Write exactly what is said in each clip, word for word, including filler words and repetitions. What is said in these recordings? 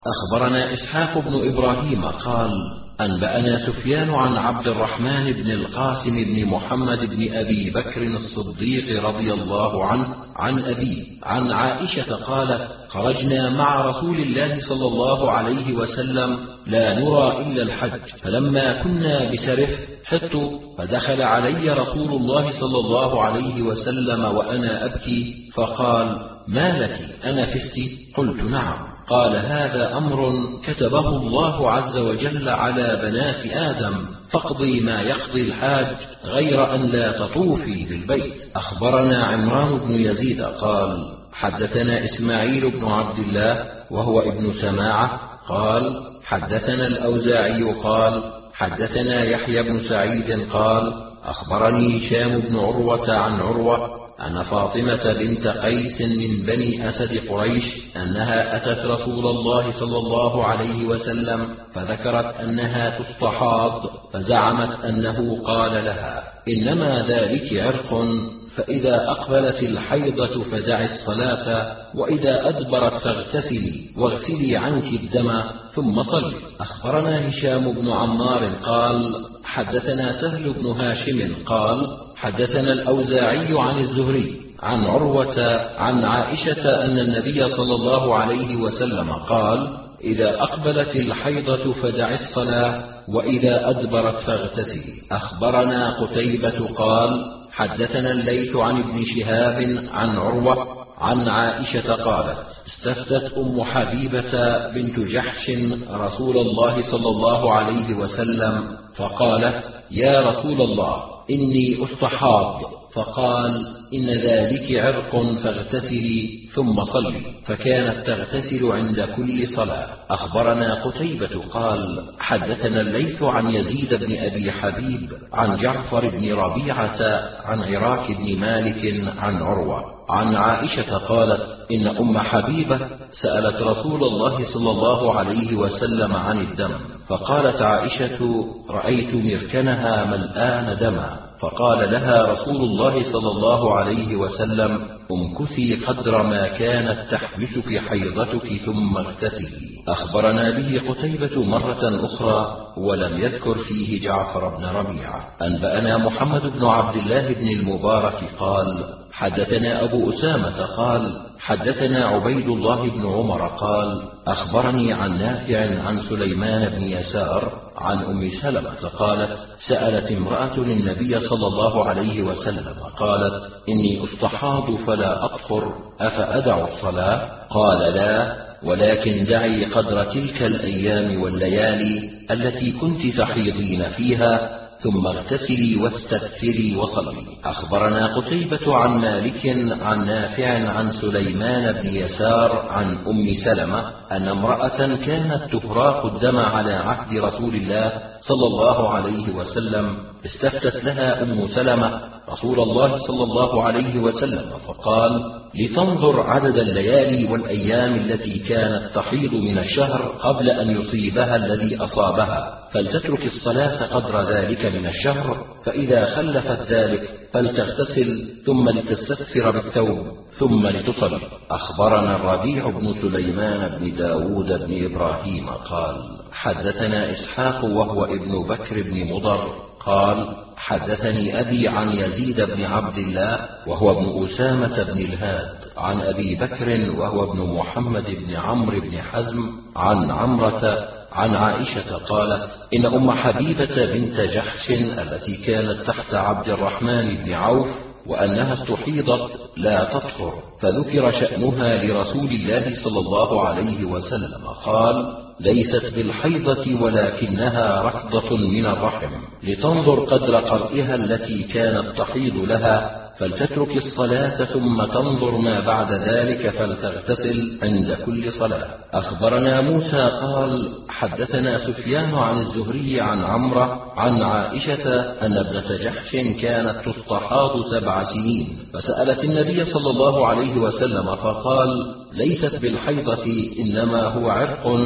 أخبرنا إسحاق بن إبراهيم قال أنبأنا سفيان عن عبد الرحمن بن القاسم بن محمد بن أبي بكر الصديق رضي الله عنه عن أبيه عن عائشة قالت خرجنا مع رسول الله صلى الله عليه وسلم لا نرى إلا الحج، فلما كنا بسرف حط فدخل علي رسول الله صلى الله عليه وسلم وأنا أبكي فقال ما لك أنفست؟ قلت نعم. قال هذا أمر كتبه الله عز وجل على بنات آدم، فاقضي ما يقضي الحاج غير أن لا تطوفي بالبيت. أخبرنا عمران بن يزيد قال حدثنا إسماعيل بن عبد الله وهو ابن سماعة قال حدثنا الأوزاعي قال حدثنا يحيى بن سعيد قال أخبرني هشام بن عروة عن عروة أن فاطمة بنت قيس من بني أسد قريش أنها أتت رسول الله صلى الله عليه وسلم فذكرت أنها تستحاض، فزعمت أنه قال لها إنما ذلك عرق، فإذا أقبلت الحيضة فدعي الصلاة، وإذا أدبرت فاغتسلي واغسلي عنك الدم ثم صلي. أخبرنا هشام بن عمار قال حدثنا سهل بن هاشم قال حدثنا الأوزاعي عن الزهري عن عروة عن عائشة أن النبي صلى الله عليه وسلم قال إذا أقبلت الحيضة فدعي الصلاة، وإذا أدبرت فاغتسلي. أخبرنا قتيبة قال حدثنا الليث عن ابن شهاب عن عروة عن عائشة قالت استفتت أم حبيبة بنت جحش رسول الله صلى الله عليه وسلم فقالت يا رسول الله إني أستحاض، فقال إن ذلك عرق فاغتسلي ثم صلي، فكانت تغتسل عند كل صلاة. أخبرنا قتيبة قال حدثنا الليث عن يزيد بن أبي حبيب عن جعفر بن ربيعة عن عراك بن مالك عن عروة عن عائشة قالت إن أم حبيبة سألت رسول الله صلى الله عليه وسلم عن الدم، فقالت عائشة رأيت مركنها ملآن دما، فقال لها رسول الله صلى الله عليه وسلم امكثي قدر ما كانت تحبسك حيضتك ثم اغتسلي. أخبرنا به قتيبة مرة أخرى ولم يذكر فيه جعفر بن ربيعة. أنبأنا محمد بن عبد الله بن المبارك قال حدثنا أبو أسامة قال حدثنا عبيد الله بن عمر قال أخبرني عن نافع عن سليمان بن يسار عن أم سلمة قالت سألت امرأة النبي صلى الله عليه وسلم قالت إني أستحاض فلا أطهر أفأدع الصلاة؟ قال لا، ولكن دعي قدر تلك الأيام والليالي التي كنت تحيضين فيها ثم اغتسلي واستكثري وصلي. أخبرنا قتيبة عن مالك عن نافع عن سليمان بن يسار عن أم سلمة أن امرأة كانت تهراق الدم على عهد رسول الله صلى الله عليه وسلم استفتت لها أم سلمة رسول الله صلى الله عليه وسلم فقال لتنظر عدد الليالي والأيام التي كانت تحيض من الشهر قبل أن يصيبها الذي أصابها، فلتترك الصلاة قدر ذلك من الشهر، فإذا خلفت ذلك فلتغتسل ثم لتستغفر بالثوب ثم لتصلي. أخبرنا الربيع بن سليمان بن داود بن إبراهيم قال حدثنا إسحاق وهو ابن بكر بن مضر قال حدثني أبي عن يزيد بن عبد الله وهو ابن أسامة بن الهاد عن أبي بكر وهو ابن محمد بن عمرو بن حزم عن عمرة عن عائشة قالت إن أم حبيبة بنت جحش التي كانت تحت عبد الرحمن بن عوف وأنها استحيضت لا تطهر، فذكر شأنها لرسول الله صلى الله عليه وسلم قال ليست بالحيضة ولكنها ركضة من الرحم، لتنظر قدر قرئها التي كانت تحيض لها فلتترك الصلاة ثم تنظر ما بعد ذلك فلتغتسل عند كل صلاة. أخبرنا موسى قال حدثنا سفيان عن الزهري عن عمرة عن عائشة أن ابنة جحش كانت تستحاض سبع سنين، فسألت النبي صلى الله عليه وسلم فقال ليست بالحيضة إنما هو عرق،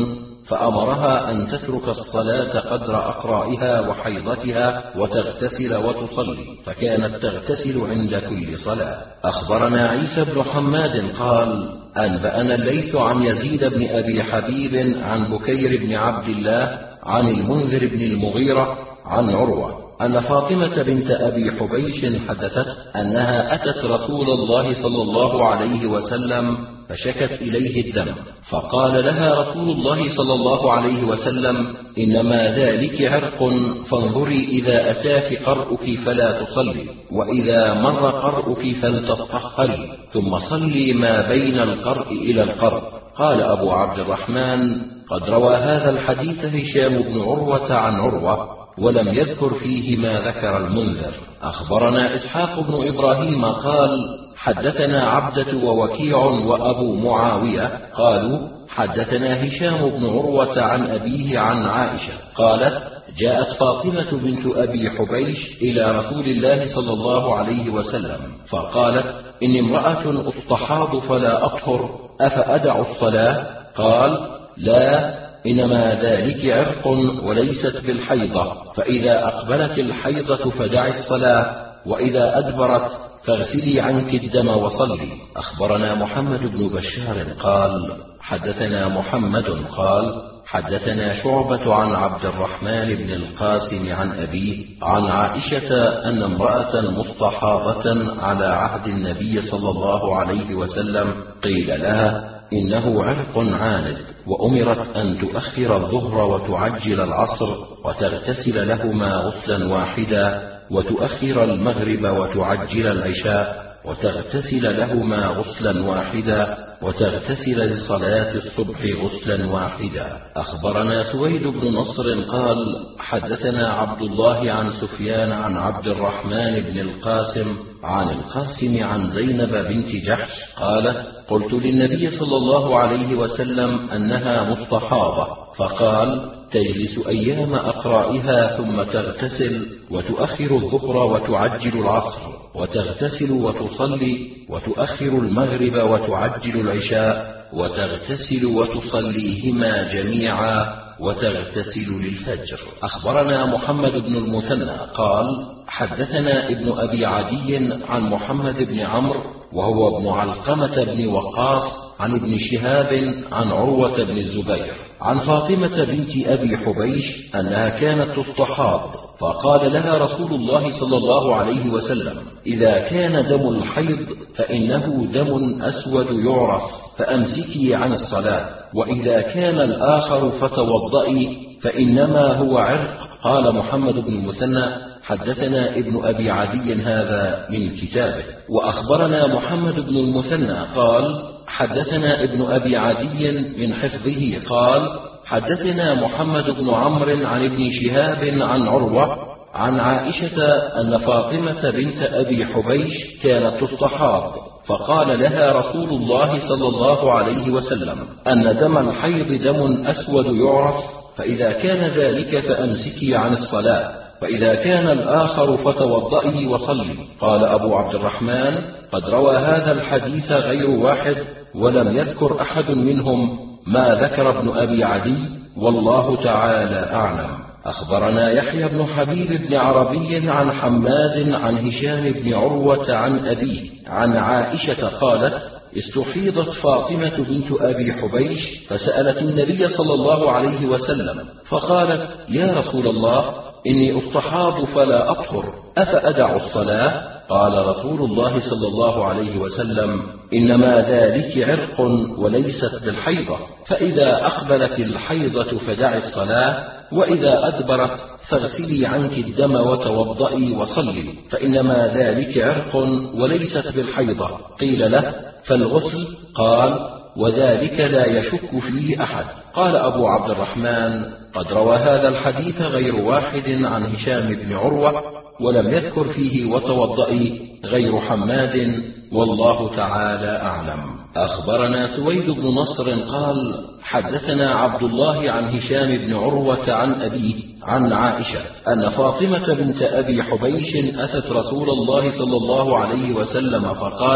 فأمرها أن تترك الصلاة قدر أقرائها وحيضتها وتغتسل وتصلي، فكانت تغتسل عند كل صلاة. أخبرنا عيسى بن حماد قال أنبأنا الليث عن يزيد بن أبي حبيب عن بكير بن عبد الله عن المنذر بن المغيرة عن عروة أن فاطمة بنت أبي حبيش حدثت أنها أتت رسول الله صلى الله عليه وسلم فشكت إليه الدم، فقال لها رسول الله صلى الله عليه وسلم إنما ذلك عرق، فانظري إذا أتاك قرؤك فلا تصلي، وإذا مر قرؤك فلتطهري، ثم صلي ما بين القرء إلى القرء. قال أبو عبد الرحمن قد روى هذا الحديث هشام بن عروة عن عروة ولم يذكر فيه ما ذكر المنذر. أخبرنا إسحاق بن إبراهيم قال حدثنا عبدة ووكيع وأبو معاوية قالوا حدثنا هشام بن عروة عن أبيه عن عائشة قالت جاءت فاطمة بنت أبي حبيش إلى رسول الله صلى الله عليه وسلم فقالت إني امرأة أستحاض فلا أطهر، أفأدع الصلاة؟ قال لا، إنما ذلك عرق وليست بالحيضة، فإذا أقبلت الحيضة فدعي الصلاة، وإذا أدبرت فاغسلي عنك الدم وصلي. أخبرنا محمد بن بشار قال حدثنا محمد قال حدثنا شعبة عن عبد الرحمن بن القاسم عن أبيه عن عائشة أن امرأة مستحاضة على عهد النبي صلى الله عليه وسلم قيل لها إنه عرق عاند، وأمرت أن تؤخر الظهر وتعجل العصر وتغتسل لهما غسلا واحدا، وتؤخر المغرب وتعجل العشاء وتغتسل لهما غسلا واحدا، وتغتسل لصلاة الصبح غسلا واحدا. أخبرنا سويد بن نصر قال حدثنا عبد الله عن سفيان عن عبد الرحمن بن القاسم عن القاسم عن زينب بنت جحش قالت قلت للنبي صلى الله عليه وسلم أنها مستحاضة، فقال تجلس أيام أقرائها ثم تغتسل وتؤخر الظهر وتعجل العصر، وتغتسل وتصلي وتؤخر المغرب وتعجل العشاء، وتغتسل وتصليهما جميعا، وتغتسل للفجر. أخبرنا محمد بن المثنى قال حدثنا ابن أبي عدي عن محمد بن عمرو وهو ابن علقمة بن وقاص عن ابن شهاب عن عروة بن الزبير عن فاطمة بنت أبي حبيش أنها كانت تستحاض، فقال لها رسول الله صلى الله عليه وسلم إذا كان دم الحيض فإنه دم أسود يعرف، فأمسكي عن الصلاة، وإذا كان الآخر فتوضئي، فإنما هو عرق. قال محمد بن المثنى حدثنا ابن أبي عدي هذا من كتابه. وأخبرنا محمد بن المثنى قال حدثنا ابن أبي عدي من حفظه قال حدثنا محمد بن عمرو عن ابن شهاب عن عروة عن عائشة أن فاطمة بنت أبي حبيش كانت تستحاض، فقال لها رسول الله صلى الله عليه وسلم أن دم الحيض دم أسود يعرف، فإذا كان ذلك فأمسكي عن الصلاة، فإذا كان الآخر فتوضئي وصلي. قال أبو عبد الرحمن قد روى هذا الحديث غير واحد ولم يذكر أحد منهم ما ذكر ابن أبي عدي، والله تعالى أعلم. أخبرنا يحيى بن حبيب بن عربي عن حماد عن هشام بن عروة عن أبيه عن عائشة قالت استحيضت فاطمة بنت أبي حبيش فسألت النبي صلى الله عليه وسلم فقالت يا رسول الله إني أستحاض فلا أطهر، أفأدع الصلاة؟ قال رسول الله صلى الله عليه وسلم إنما ذلك عرق وليست بالحيضة، فإذا أقبلت الحيضة فدعي الصلاة، وإذا أدبرت فاغسلي عنك الدم وتوضئي وصلي، فإنما ذلك عرق وليست بالحيضة. قيل له فالغسل؟ قال وذلك لا يشك فيه أحد. قال أبو عبد الرحمن قد روى هذا الحديث غير واحد عن هشام بن عروة ولم يذكر فيه وتوضئي غير حماد، والله تعالى أعلم. أخبرنا سويد بن نصر قال حدثنا عبد الله عن هشام بن عروة عن أبيه عن عائشة أن فاطمة بنت أبي حبيش أتت رسول الله صلى الله عليه وسلم فقالت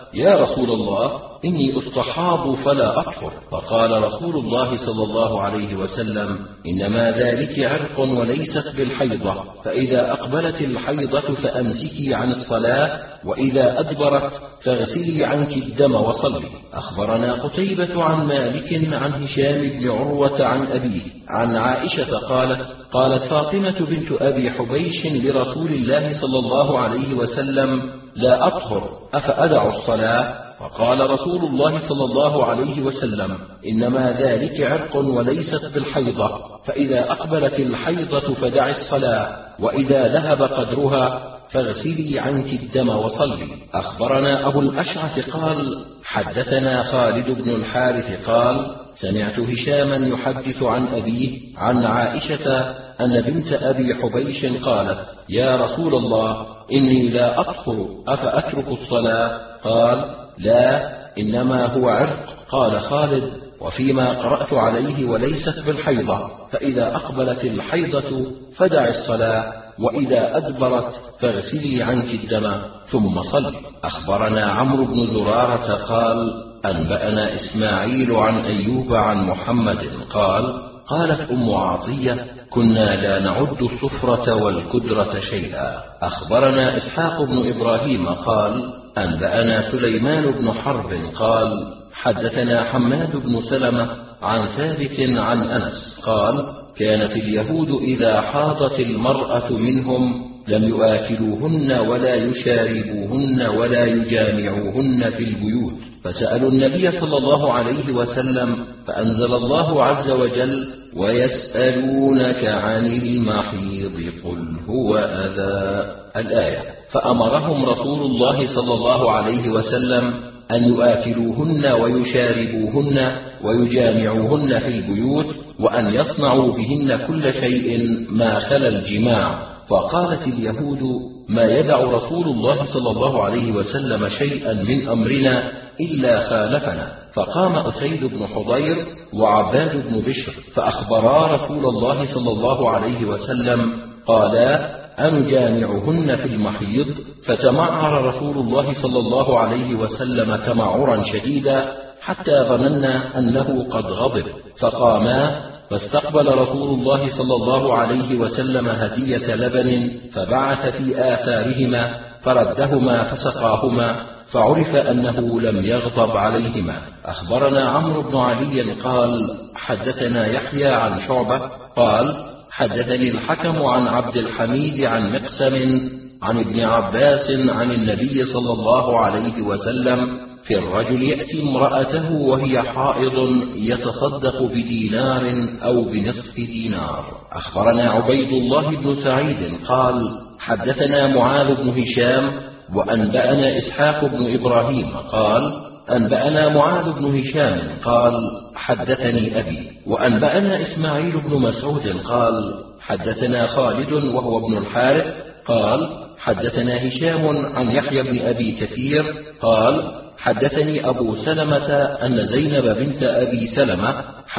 يا رسول الله، إني أستحاض فلا أطهر. فقال رسول الله صلى الله عليه وسلم: إنما ذلك عرق وليست بالحيضة، فإذا أقبلت الحيضة فأمسكي عن الصلاة، وإذا أدبرت فاغسلي عنك الدم وصلي. أخبرنا قتيبة عن مالك عن هشام بن عروة عن أبيه عن عائشة قالت: قالت فاطمة بنت أبي حبيش لرسول الله صلى الله عليه وسلم: لا أطهر، أفأدع الصلاة؟ فقال رسول الله صلى الله عليه وسلم: إنما ذلك عرق وليست بالحيضة، فإذا أقبلت الحيضة فدع الصلاة، وإذا ذهب قدرها فاغسلي عنك الدم وصلي. أخبرنا أبو الأشعث قال: حدثنا خالد بن الحارث قال: سمعت هشاما يحدث عن أبيه عن عائشة أن بنت أبي حبيش قالت: يا رسول الله، إني لا أطهر، أفأترك الصلاة؟ قال: لا، إنما هو عرق. قال خالد: وفيما قرأت عليه: وليست بالحيضة، فإذا أقبلت الحيضة فدع الصلاة، وإذا أدبرت فاغسلي عنك الدم ثم صل. أخبرنا عمرو بن زرارة قال: أنبأنا إسماعيل عن أيوب عن محمد قال: قالت أم عطية: كنا لا نعد الصفرة والكدرة شيئا. أخبرنا إسحاق بن إبراهيم قال: أنبأنا سليمان بن حرب قال: حدثنا حماد بن سلمة عن ثابت عن أنس قال: كانت اليهود إذا حاضت المرأة منهم لم يؤكلوهن ولا يشاربوهن ولا يجامعوهن في البيوت، فسألوا النبي صلى الله عليه وسلم، فأنزل الله عز وجل: ويسألونك عن المحيض قل هو أذى، الآية. فأمرهم رسول الله صلى الله عليه وسلم أن يؤكلوهن ويشاربوهن ويجامعوهن في البيوت، وأن يصنعوا بهن كل شيء ما خلا الجماع. فقالت اليهود: ما يدع رسول الله صلى الله عليه وسلم شيئا من أمرنا إلا خالفنا. فقام أسيد بن حضير وعباد بن بشر فأخبرا رسول الله صلى الله عليه وسلم، قالا: أنجامعهن في المحيض؟ فتمعر رسول الله صلى الله عليه وسلم تمعرا شديدا حتى ظننا أنه قد غضب، فقاما فاستقبل رسول الله صلى الله عليه وسلم هدية لبن، فبعث في آثارهما فردهما فسقاهما، فعرف أنه لم يغضب عليهما. أخبرنا عمرو بن علي قال: حدثنا يحيى عن شعبة قال: حدثني الحكم عن عبد الحميد عن مقسم عن ابن عباس عن النبي صلى الله عليه وسلم في الرجل يأتي امرأته وهي حائض يتصدق بدينار أو بنصف دينار. أخبرنا عبيد الله بن سعيد قال: حدثنا معاذ بن هشام وأنبأنا إسحاق بن إبراهيم قال: أنبأنا معاذ بن هشام قال: حدثني أبي. وأنبأنا إسماعيل بن مسعود قال: حدثنا خالد وهو ابن الحارث قال: حدثنا هشام عن يحيى بن أبي كثير قال: حدثني أبو سلمة أن زينب بنت أبي سلمة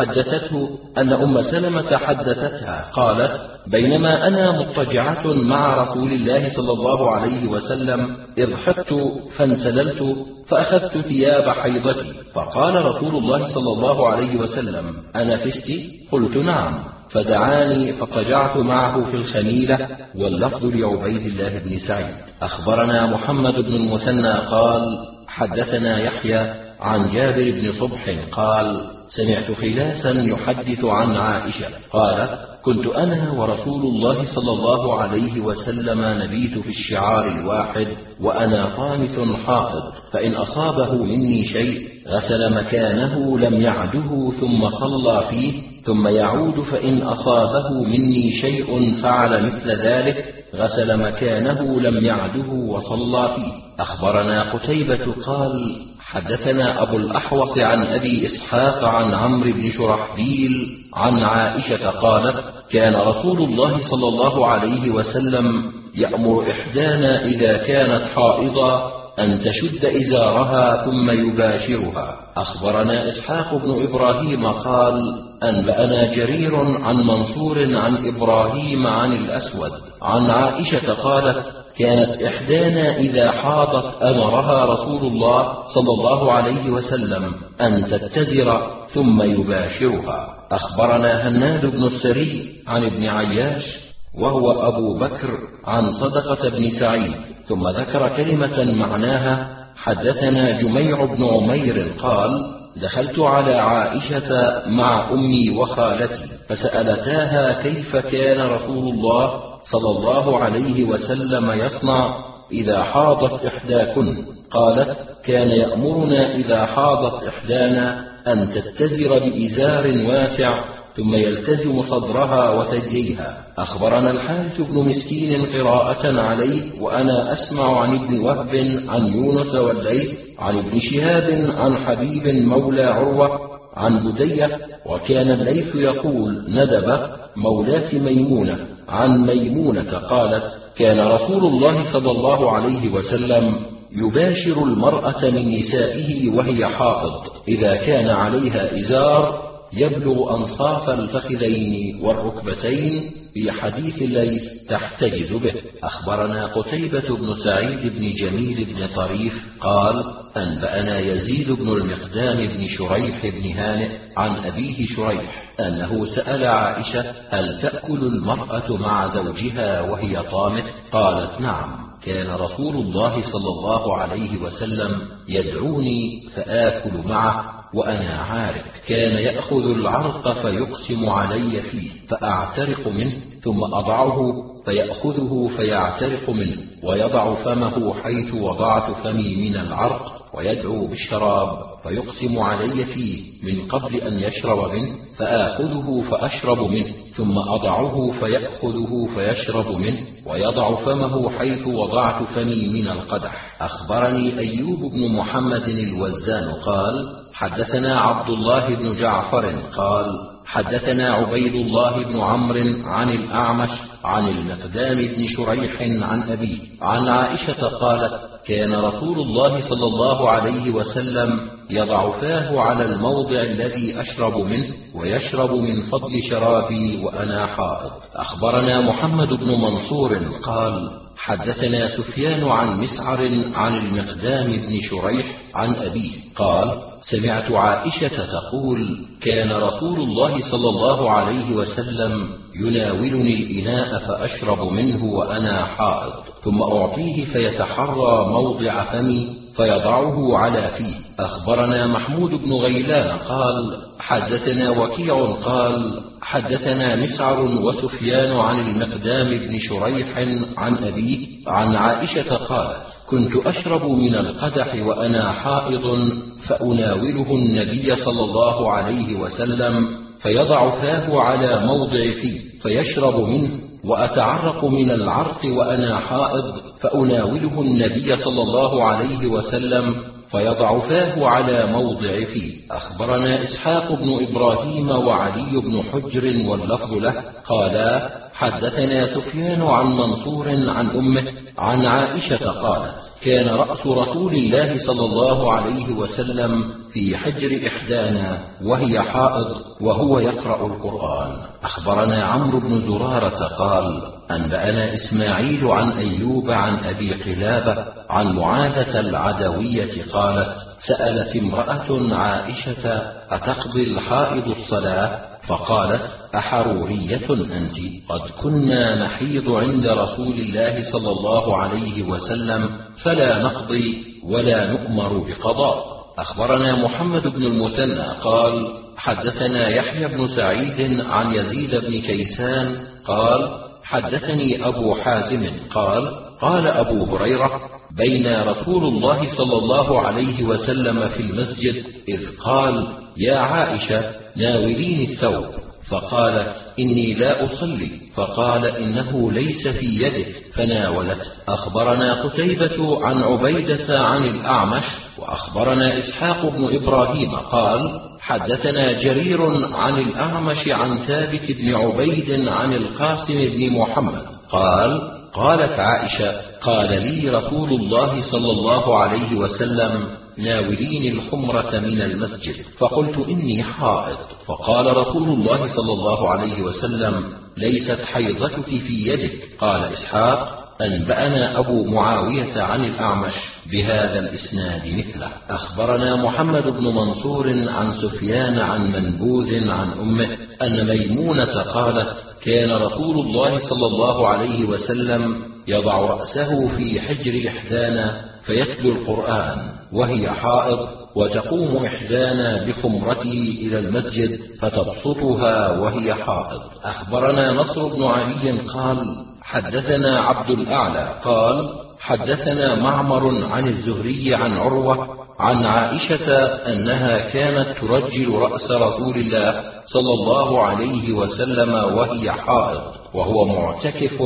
حدثته أن أم سلمة حدثتها قالت: بينما أنا مضطجعة مع رسول الله صلى الله عليه وسلم إذ حطت فانسللت فأخذت ثياب حيضتي، فقال رسول الله صلى الله عليه وسلم: أنفست؟ قلت: نعم. فدعاني فاضطجعت معه في الخميلة، واللفظ لعبيد الله بن سعيد. أخبرنا محمد بن المثنى قال: حدثنا يحيى عن جابر بن صبح قال: سمعت خلاسا يحدث عن عائشة قالت: كنت أنا ورسول الله صلى الله عليه وسلم نبيت في الشعار الواحد وأنا طامث حائض، فإن أصابه مني شيء غسل مكانه لم يعده ثم صلى فيه، ثم يعود، فإن أصابه مني شيء فعل مثل ذلك غسل مكانه لم يعده وصلى فيه. أخبرنا قتيبة قال: حدثنا أبو الأحوص عن أبي إسحاق عن عمرو بن شرحبيل عن عائشة قالت: كان رسول الله صلى الله عليه وسلم يأمر إحدانا إذا كانت حائضا أن تشد إزارها ثم يباشرها. أخبرنا إسحاق بن إبراهيم قال: أنبأنا جرير عن منصور عن إبراهيم عن الأسود عن عائشة قالت: كانت إحدانا إذا حاضت أمرها رسول الله صلى الله عليه وسلم أن تتزر ثم يباشرها. أخبرنا هناد بن السري عن ابن عياش وهو أبو بكر عن صدقة بن سعيد، ثم ذكر كلمة معناها: حدثنا جميع بن عمير قال: دخلت على عائشة مع أمي وخالتي فسألتاها كيف كان رسول الله صلى الله عليه وسلم يصنع إذا حاضت إحداكن؟ قالت: كان يأمرنا إذا حاضت إحدانا أن تتزر بإزار واسع ثم يلتزم صدرها وثدييها. أخبرنا الحارث بن مسكين قراءة عليه وأنا أسمع عن ابن وهب عن يونس والليث عن ابن شهاب عن حبيب مولى عروة عن بدية، وكان الليث يقول: ندب مولاة ميمونة عن ميمونة قالت: كان رسول الله صلى الله عليه وسلم يباشر المرأة من نسائه وهي حائض إذا كان عليها إزار يبلغ أنصاف الفخذين والركبتين، في حديث الليث تحتجز به. أخبرنا قتيبة بن سعيد بن جميل بن طريف قال: أنبأنا يزيد بن المقدام بن شريح بن هانئ عن أبيه شريح أنه سأل عائشة: هل تأكل المرأة مع زوجها وهي طامث؟ قالت: نعم، كان رسول الله صلى الله عليه وسلم يدعوني فآكل معه وأنا عارق، كان يأخذ العرق فيقسم علي فيه فأعترق منه ثم أضعه فيأخذه فيعترق منه ويضع فمه حيث وضعت فمي من العرق ويدعو بالشراب فيقسم علي فيه من قبل أن يشرب منه فآخذه فأشرب منه ثم أضعه فيأخذه فيشرب منه ويضع فمه حيث وضعت فمي من القدح. أخبرني أيوب بن محمد الوزان قال: حدثنا عبد الله بن جعفر قال: حدثنا عبيد الله بن عمرو عن الأعمش عن المقدام بن شريح عن أبيه عن عائشة قالت: كان رسول الله صلى الله عليه وسلم يضع فاه على الموضع الذي أشرب منه ويشرب من فضل شرابي وأنا حائض. أخبرنا محمد بن منصور قال: حدثنا سفيان عن مسعر عن المقدام بن شريح عن أبيه قال: سمعت عائشة تقول: كان رسول الله صلى الله عليه وسلم يناولني الإناء فأشرب منه وأنا حائض، ثم أعطيه فيتحرى موضع فمي فيضعه على فيه. أخبرنا محمود بن غيلان قال: حدثنا وكيع قال: حدثنا مسعر وسفيان عن المقدام بن شريح عن أبيه عن عائشة قالت: كنت أشرب من القدح وأنا حائض فأناوله النبي صلى الله عليه وسلم فيضع فاه على موضع فيه فيشرب منه، وأتعرق من العرق وأنا حائض فأناوله النبي صلى الله عليه وسلم فيضع فاه على موضع فيه. أخبرنا إسحاق بن إبراهيم وعلي بن حجر واللفظ له قالا: حدثنا سفيان عن منصور عن أمه عن عائشة قالت: كان رأس رسول الله صلى الله عليه وسلم في حجر إحدانا وهي حائض وهو يقرأ القرآن. أخبرنا عمرو بن زرارة قال: أنبأنا إسماعيل عن أيوب عن أبي قلابة عن معاذة العدوية قالت: سألت امرأة عائشة: أتقضي الحائض الصلاة؟ فقالت: أحرورية أنت؟ قد كنا نحيض عند رسول الله صلى الله عليه وسلم فلا نقضي ولا نؤمر بقضاء. أخبرنا محمد بن المثنى قال: حدثنا يحيى بن سعيد عن يزيد بن كيسان قال: حدثني أبو حازم قال: قال أبو هريرة: بين رسول الله صلى الله عليه وسلم في المسجد إذ قال: يا عائشة ناوليني الثوب، فقالت: إني لا أصلي، فقال: إنه ليس في يدك، فناولته. أخبرنا قتيبة عن عبيدة عن الأعمش وأخبرنا إسحاق بن إبراهيم قال: حدثنا جرير عن الأعمش عن ثابت بن عبيد عن القاسم بن محمد قال: قالت عائشة: قال لي رسول الله صلى الله عليه وسلم: ناوليني الحمرة من المسجد، فقلت: إني حائض، فقال رسول الله صلى الله عليه وسلم: ليست حيضتك في يدك. قال إسحاق: أنبأنا أبو معاوية عن الأعمش بهذا الإسناد مثله. أخبرنا محمد بن منصور عن سفيان عن منبوذ عن أمه أن ميمونة قالت: كان رسول الله صلى الله عليه وسلم يضع رأسه في حجر إحدانا فيتلو القرآن وهي حائض، وتقوم إحدانا بخمرته إلى المسجد فتبسطها وهي حائض. أخبرنا نصر بن علي قال: حدثنا عبد الأعلى قال: حدثنا معمر عن الزهري عن عروة عن عائشة أنها كانت ترجل رأس رسول الله صلى الله عليه وسلم وهي حائض وهو معتكف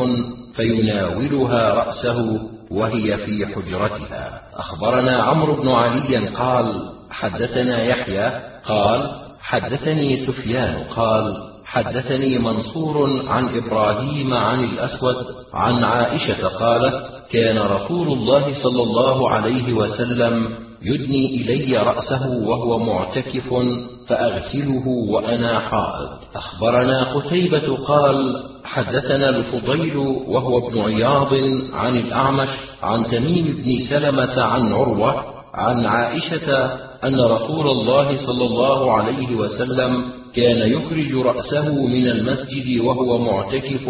فيناولها رأسه وهي في حجرتها. أخبرنا عمرو بن علي قال: حدثنا يحيى قال: حدثني سفيان قال: حدثني منصور عن إبراهيم عن الأسود عن عائشة قالت: كان رسول الله صلى الله عليه وسلم يدني إلي رأسه وهو معتكف فأغسله وأنا حائض. أخبرنا قتيبة قال: حدثنا الفضيل وهو ابن عياض عن الأعمش عن تميم بن سلمة عن عروة عن عائشة أن رسول الله صلى الله عليه وسلم كان يخرج رأسه من المسجد وهو معتكف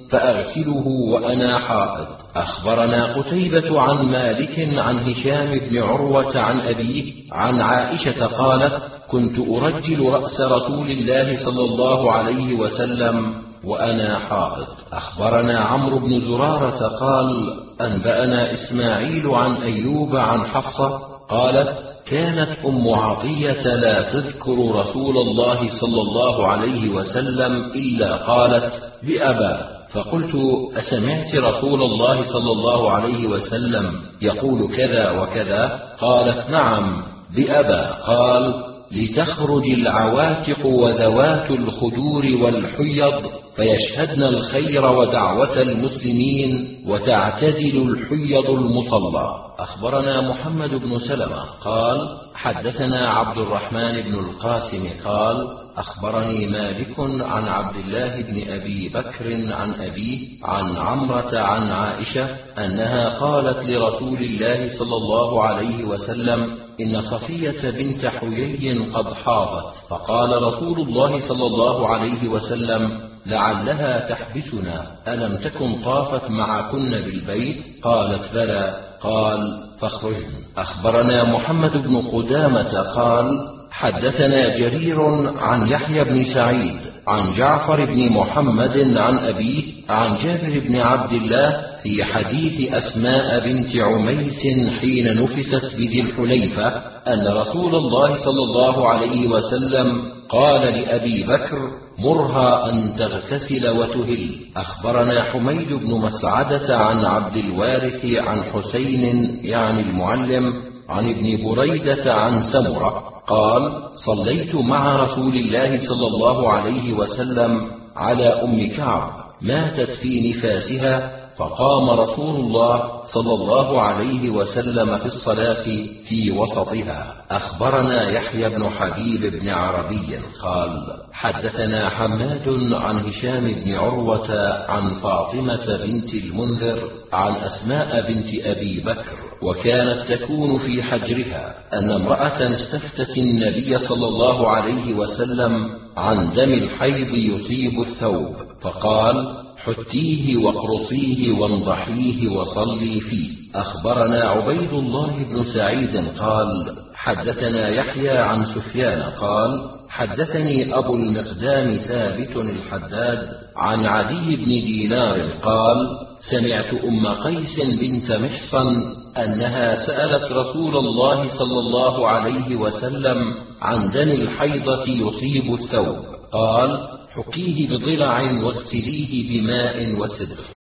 فأغسله وأنا حائض. أخبرنا قتيبة عن مالك عن هشام بن عروة عن أبيه عن عائشة قالت: كنت أرجل رأس رسول الله صلى الله عليه وسلم وأنا حائض. أخبرنا عمرو بن زرارة قال: أنبأنا إسماعيل عن أيوب عن حفصة قالت: كانت أم عطية لا تذكر رسول الله صلى الله عليه وسلم إلا قالت: بأبا. فقلت: أسمعت رسول الله صلى الله عليه وسلم يقول كذا وكذا؟ قالت: نعم بأبا. قال: لتخرج العواتق وذوات الخدور والحيض فيشهدن الخير ودعوة المسلمين وتعتزل الحيض المصلى. أخبرنا محمد بن سلمة قال: حدثنا عبد الرحمن بن القاسم قال: أخبرني مالك عن عبد الله بن أبي بكر عن أبيه عن عمرة عن عائشة أنها قالت لرسول الله صلى الله عليه وسلم: إن صفية بنت حيي قد حاضت. فقال رسول الله صلى الله عليه وسلم: لعلها تحبسنا، ألم تكن طافت معكن بالبيت؟ قالت: بلى. قال: فاخرجن. أخبرنا محمد بن قدامة قال: حدثنا جرير عن يحيى بن سعيد عن جعفر بن محمد عن أبيه عن جابر بن عبد الله في حديث أسماء بنت عميس حين نفست بذي الحليفة أن رسول الله صلى الله عليه وسلم قال لأبي بكر: مرها أن تغتسل وتهل. أخبرنا حميد بن مسعدة عن عبد الوارث عن حسين يعني المعلم عن ابن بريدة عن سمرة قال: صليت مع رسول الله صلى الله عليه وسلم على أم كعب ماتت في نفاسها، فقام رسول الله صلى الله عليه وسلم في الصلاة في وسطها. أخبرنا يحيى بن حبيب بن عربي قال: حدثنا حماد عن هشام بن عروة عن فاطمة بنت المنذر عن أسماء بنت أبي بكر وكانت تكون في حجرها أن امرأة استفتت النبي صلى الله عليه وسلم عن دم الحيض يصيب الثوب، فقال: حتيه واقرصيه وانضحيه وصلي فيه. أخبرنا عبيد الله بن سعيد قال: حدثنا يحيى عن سفيان قال: حدثني أبو المقدام ثابت الحداد عن عدي بن دينار قال: سمعت أم قيس بنت محصن أنها سألت رسول الله صلى الله عليه وسلم عن دم الحيضة يصيب الثوب، قال: حكيه بضلع واغسليه بماء وسدر.